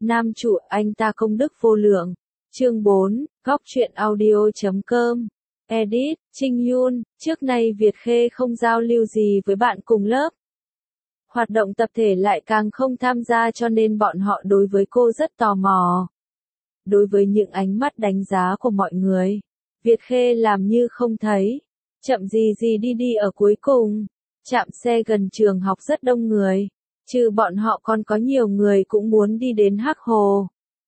Nam chủ anh ta công đức vô lượng. Chương 4, góc truyện audio.com. Edit, Trinh Yun, trước nay Việt Khê không giao lưu gì với bạn cùng lớp. Hoạt động tập thể lại càng không tham gia cho nên bọn họ đối với cô rất tò mò. Đối với những ánh mắt đánh giá của mọi người, Việt Khê làm như không thấy. Chậm gì gì đi ở cuối cùng. Trạm xe gần trường học rất đông người. Trừ bọn họ còn có nhiều người cũng muốn đi đến Hắc Hồ.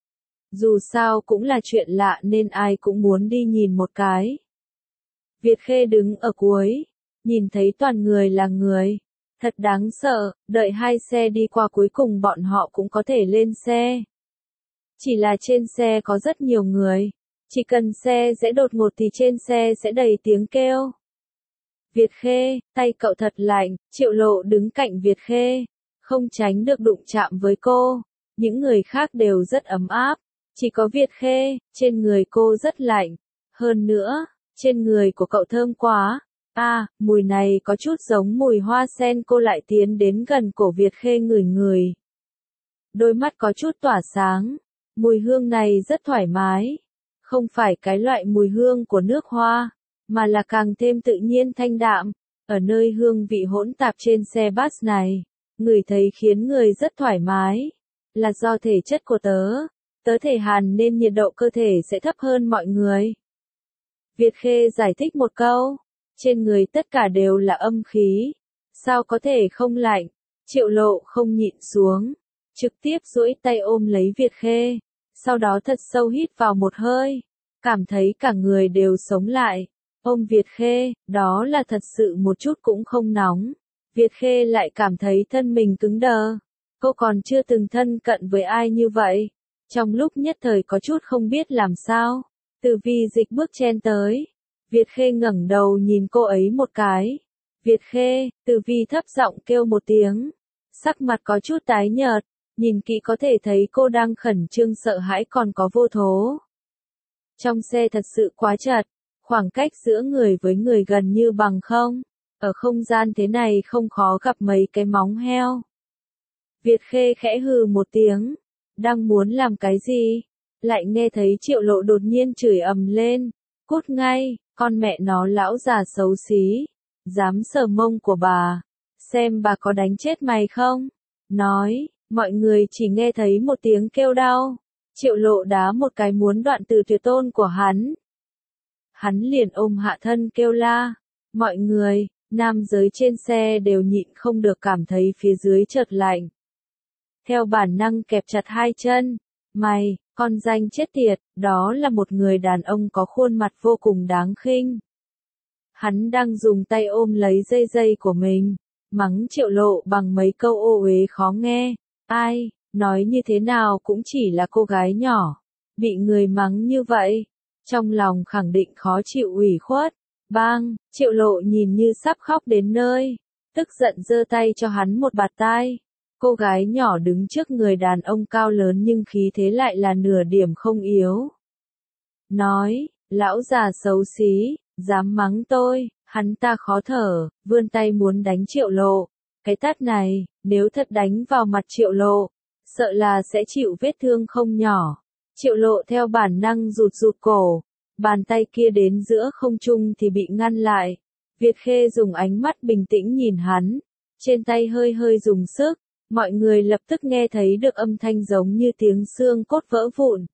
Dù sao cũng là chuyện lạ nên ai cũng muốn đi nhìn một cái. Việt Khê đứng ở cuối, nhìn thấy toàn người là người. Thật đáng sợ, đợi hai xe đi qua cuối cùng bọn họ cũng có thể lên xe. Chỉ là trên xe có rất nhiều người. Chỉ cần xe sẽ đột ngột thì trên xe sẽ đầy tiếng kêu. Việt Khê, tay cậu thật lạnh, Triệu Lộ đứng cạnh Việt Khê. Không tránh được đụng chạm với cô. Những người khác đều rất ấm áp. Chỉ có Việt Khê, trên người cô rất lạnh. Hơn nữa, trên người của cậu thơm quá. Mùi này có chút giống mùi hoa sen. Cô lại tiến đến gần cổ Việt Khê ngửi ngửi. Đôi mắt có chút tỏa sáng. Mùi hương này rất thoải mái. Không phải cái loại mùi hương của nước hoa, mà là càng thêm tự nhiên thanh đạm. Ở nơi hương vị hỗn tạp trên xe bus này, ngửi thấy khiến người rất thoải mái. Là do thể chất của tớ thể hàn nên nhiệt độ cơ thể sẽ thấp hơn mọi người. Việt Khê giải thích một câu, trên người tất cả đều là âm khí, sao có thể không lạnh. Triệu Lộ không nhịn xuống, trực tiếp duỗi tay ôm lấy Việt Khê, sau đó thật sâu hít vào một hơi, cảm thấy cả người đều sống lại. Ôm Việt Khê, đó là thật sự một chút cũng không nóng. Việt Khê lại cảm thấy thân mình cứng đờ. Cô còn chưa từng thân cận với ai như vậy. Trong lúc nhất thời có chút không biết làm sao. Từ Vi Dịch bước chen tới. Việt Khê ngẩng đầu nhìn cô ấy một cái. Việt Khê, Từ Vi thấp giọng kêu một tiếng. Sắc mặt có chút tái nhợt. Nhìn kỹ có thể thấy cô đang khẩn trương sợ hãi còn có vô thố. Trong xe thật sự quá chật. Khoảng cách giữa người với người gần như bằng không. Ở không gian thế này không khó gặp mấy cái móng heo. Việt Khê khẽ hừ một tiếng. Đang muốn làm cái gì? Lại nghe thấy Triệu Lộ đột nhiên chửi ầm lên. Cút ngay, con mẹ nó lão già xấu xí. Dám sờ mông của bà. Xem bà có đánh chết mày không? Nói, mọi người chỉ nghe thấy một tiếng kêu đau. Triệu Lộ đá một cái muốn đoạn từ tuyệt tôn của hắn. Hắn liền ôm hạ thân kêu la. Mọi người, nam giới trên xe đều nhịn không được cảm thấy phía dưới chợt lạnh. Theo bản năng kẹp chặt hai chân. Mày, con danh chết tiệt, đó là một người đàn ông có khuôn mặt vô cùng đáng khinh. Hắn đang dùng tay ôm lấy dây của mình, mắng Triệu Lộ bằng mấy câu ô uế khó nghe. Ai, nói như thế nào cũng chỉ là cô gái nhỏ, bị người mắng như vậy. Trong lòng khẳng định khó chịu ủy khuất. Bang, Triệu Lộ nhìn như sắp khóc đến nơi. Tức giận giơ tay cho hắn một bạt tai. Cô gái nhỏ đứng trước người đàn ông cao lớn nhưng khí thế lại là nửa điểm không yếu. Nói, lão già xấu xí, dám mắng tôi. Hắn ta khó thở, vươn tay muốn đánh Triệu Lộ. Cái tát này, nếu thật đánh vào mặt Triệu Lộ, sợ là sẽ chịu vết thương không nhỏ. Triệu Lộ theo bản năng rụt cổ, bàn tay kia đến giữa không trung thì bị ngăn lại. Việt Khê dùng ánh mắt bình tĩnh nhìn hắn, trên tay hơi dùng sức, mọi người lập tức nghe thấy được âm thanh giống như tiếng xương cốt vỡ vụn.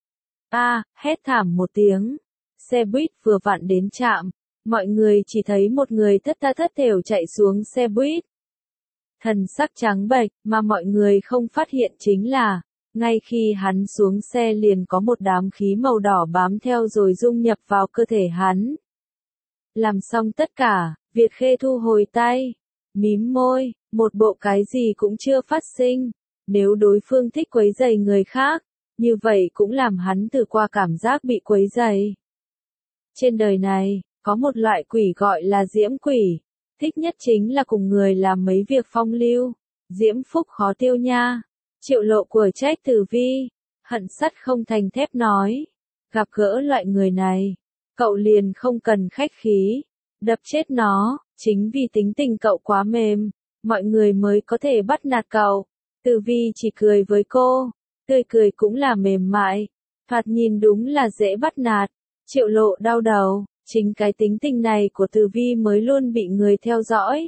Hét thảm một tiếng, xe buýt vừa vặn đến trạm, mọi người chỉ thấy một người thất thểu chạy xuống xe buýt. Thần sắc trắng bệch, mà mọi người không phát hiện chính là, ngay khi hắn xuống xe liền có một đám khí màu đỏ bám theo rồi dung nhập vào cơ thể hắn. Làm xong tất cả, Việt Khê thu hồi tay, mím môi, một bộ cái gì cũng chưa phát sinh. Nếu đối phương thích quấy rầy người khác, như vậy cũng làm hắn từ qua cảm giác bị quấy rầy. Trên đời này, có một loại quỷ gọi là diễm quỷ, thích nhất chính là cùng người làm mấy việc phong lưu, diễm phúc khó tiêu nha. Triệu Lộ của trách Tử Vi, hận sắt không thành thép nói, gặp gỡ loại người này, cậu liền không cần khách khí, đập chết nó, chính vì tính tình cậu quá mềm, mọi người mới có thể bắt nạt cậu. Tử Vi chỉ cười với cô, tươi cười cũng là mềm mại, thoạt nhìn đúng là dễ bắt nạt. Triệu Lộ đau đầu, chính cái tính tình này của Từ Vi mới luôn bị người theo dõi.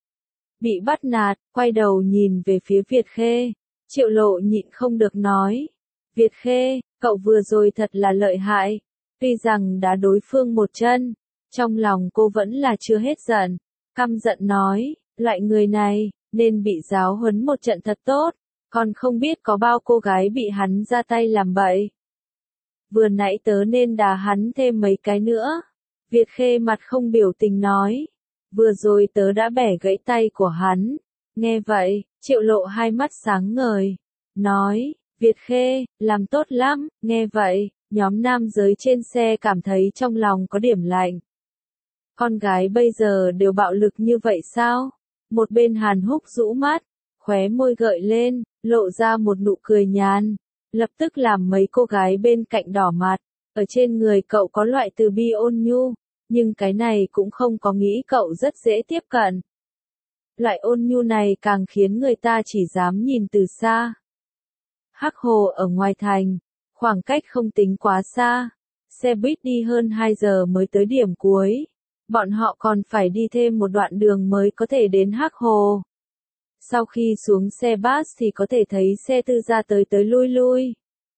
Bị bắt nạt, quay đầu nhìn về phía Việt Khê, Triệu Lộ nhịn không được nói. Việt Khê, cậu vừa rồi thật là lợi hại, tuy rằng đã đối phương một chân, trong lòng cô vẫn là chưa hết giận, căm giận nói, loại người này, nên bị giáo huấn một trận thật tốt, còn không biết có bao cô gái bị hắn ra tay làm bậy. Vừa nãy tớ nên đá hắn thêm mấy cái nữa. Việt Khê mặt không biểu tình nói, vừa rồi tớ đã bẻ gãy tay của hắn. Nghe vậy, Triệu Lộ hai mắt sáng ngời, nói, Việt Khê, làm tốt lắm. Nghe vậy, nhóm nam giới trên xe cảm thấy trong lòng có điểm lạnh. Con gái bây giờ đều bạo lực như vậy sao? Một bên Hàn Húc rũ mắt, khóe môi gợi lên, lộ ra một nụ cười nhàn, lập tức làm mấy cô gái bên cạnh đỏ mặt. Ở trên người cậu có loại từ bi ôn nhu, nhưng cái này cũng không có nghĩ cậu rất dễ tiếp cận. Loại ôn nhu này càng khiến người ta chỉ dám nhìn từ xa. Hắc Hồ ở ngoài thành, khoảng cách không tính quá xa, xe buýt đi hơn 2 giờ mới tới điểm cuối. Bọn họ còn phải đi thêm một đoạn đường mới có thể đến Hắc Hồ. Sau khi xuống xe bus thì có thể thấy xe tư gia tới tới lui lui.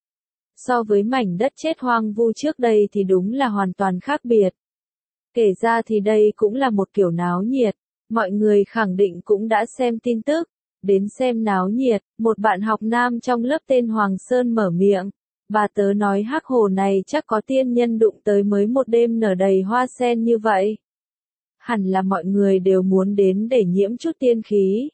So với mảnh đất chết hoang vu trước đây thì đúng là hoàn toàn khác biệt. Kể ra thì đây cũng là một kiểu náo nhiệt, mọi người khẳng định cũng đã xem tin tức. Đến xem náo nhiệt, một bạn học nam trong lớp tên Hoàng Sơn mở miệng. Bà tớ nói Hắc Hồ này chắc có tiên nhân đụng tới mới một đêm nở đầy hoa sen như vậy. Hẳn là mọi người đều muốn đến để nhiễm chút tiên khí.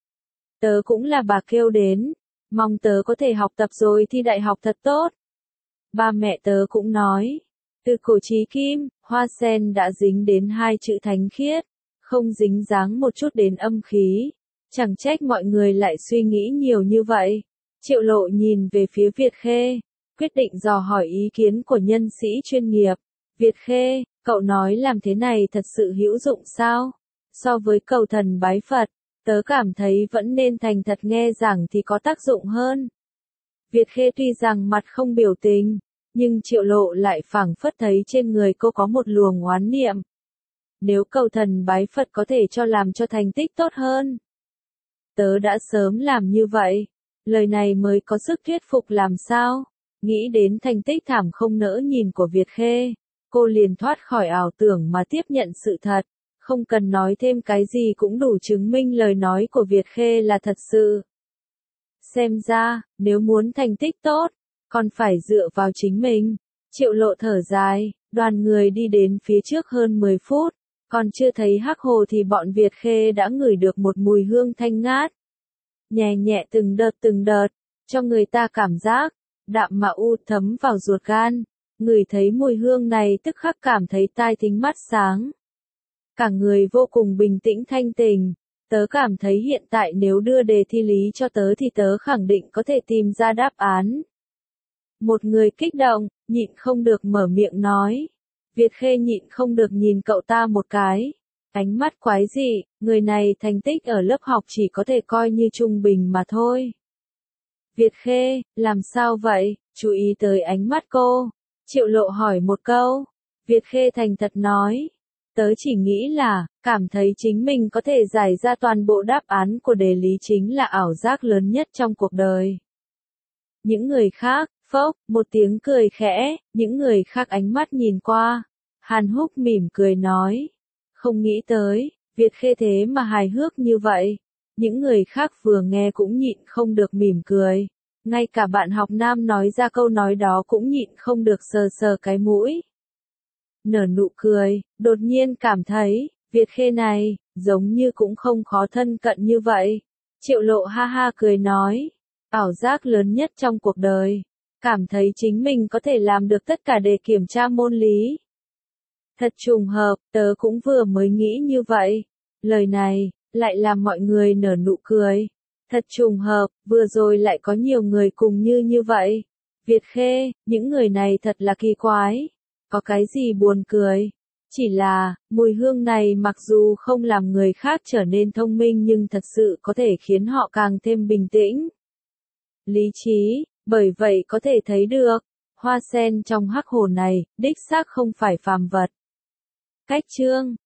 Tớ cũng là bà kêu đến, mong tớ có thể học tập rồi thi đại học thật tốt. Ba mẹ tớ cũng nói, từ cổ chí kim, hoa sen đã dính đến hai chữ thánh khiết, không dính dáng một chút đến âm khí. Chẳng trách mọi người lại suy nghĩ nhiều như vậy. Triệu Lộ nhìn về phía Việt Khê, quyết định dò hỏi ý kiến của nhân sĩ chuyên nghiệp. Việt Khê, cậu nói làm thế này thật sự hữu dụng sao? So với cầu thần bái Phật, tớ cảm thấy vẫn nên thành thật nghe giảng thì có tác dụng hơn. Việt Khê tuy rằng mặt không biểu tình, nhưng Triệu Lộ lại phảng phất thấy trên người cô có một luồng oán niệm. Nếu cầu thần bái Phật có thể làm cho thành tích tốt hơn, tớ đã sớm làm như vậy. Lời này mới có sức thuyết phục làm sao? Nghĩ đến thành tích thảm không nỡ nhìn của Việt Khê, cô liền thoát khỏi ảo tưởng mà tiếp nhận sự thật. Không cần nói thêm cái gì cũng đủ chứng minh lời nói của Việt Khê là thật sự. Xem ra, nếu muốn thành tích tốt, còn phải dựa vào chính mình. Triệu Lộ thở dài, đoàn người đi đến phía trước hơn 10 phút. Còn chưa thấy Hắc Hồ thì bọn Việt Khê đã ngửi được một mùi hương thanh ngát. Nhẹ nhẹ từng đợt, cho người ta cảm giác, đạm mà u thấm vào ruột gan. Ngửi thấy mùi hương này tức khắc cảm thấy tai thính mắt sáng. Cả người vô cùng bình tĩnh thanh tình. Tớ cảm thấy hiện tại nếu đưa đề thi lý cho tớ thì tớ khẳng định có thể tìm ra đáp án. Một người kích động, nhịn không được mở miệng nói. Việt Khê nhịn không được nhìn cậu ta một cái. Ánh mắt quái dị, người này thành tích ở lớp học chỉ có thể coi như trung bình mà thôi. Việt Khê, làm sao vậy? Chú ý tới ánh mắt cô. Triệu Lộ hỏi một câu. Việt Khê thành thật nói. Tớ chỉ nghĩ là, cảm thấy chính mình có thể giải ra toàn bộ đáp án của đề lý chính là ảo giác lớn nhất trong cuộc đời. Những người khác, phốc, một tiếng cười khẽ, những người khác ánh mắt nhìn qua. Hàn Húc mỉm cười nói. Không nghĩ tới, Việt Khê thế mà hài hước như vậy. Những người khác vừa nghe cũng nhịn không được mỉm cười. Ngay cả bạn học nam nói ra câu nói đó cũng nhịn không được sờ sờ cái mũi. Nở nụ cười, đột nhiên cảm thấy, Việt Khê này, giống như cũng không khó thân cận như vậy. Triệu Lộ ha ha cười nói, ảo giác lớn nhất trong cuộc đời, cảm thấy chính mình có thể làm được tất cả để kiểm tra môn lý. Thật trùng hợp, tớ cũng vừa mới nghĩ như vậy. Lời này, lại làm mọi người nở nụ cười. Thật trùng hợp, vừa rồi lại có nhiều người cùng như vậy. Việt Khê, những người này thật là kỳ quái. Có cái gì buồn cười? Chỉ là, mùi hương này mặc dù không làm người khác trở nên thông minh nhưng thật sự có thể khiến họ càng thêm bình tĩnh. Lý trí, Bởi vậy có thể thấy được, hoa sen trong hắc hồ này, đích xác không phải phàm vật. Cách chương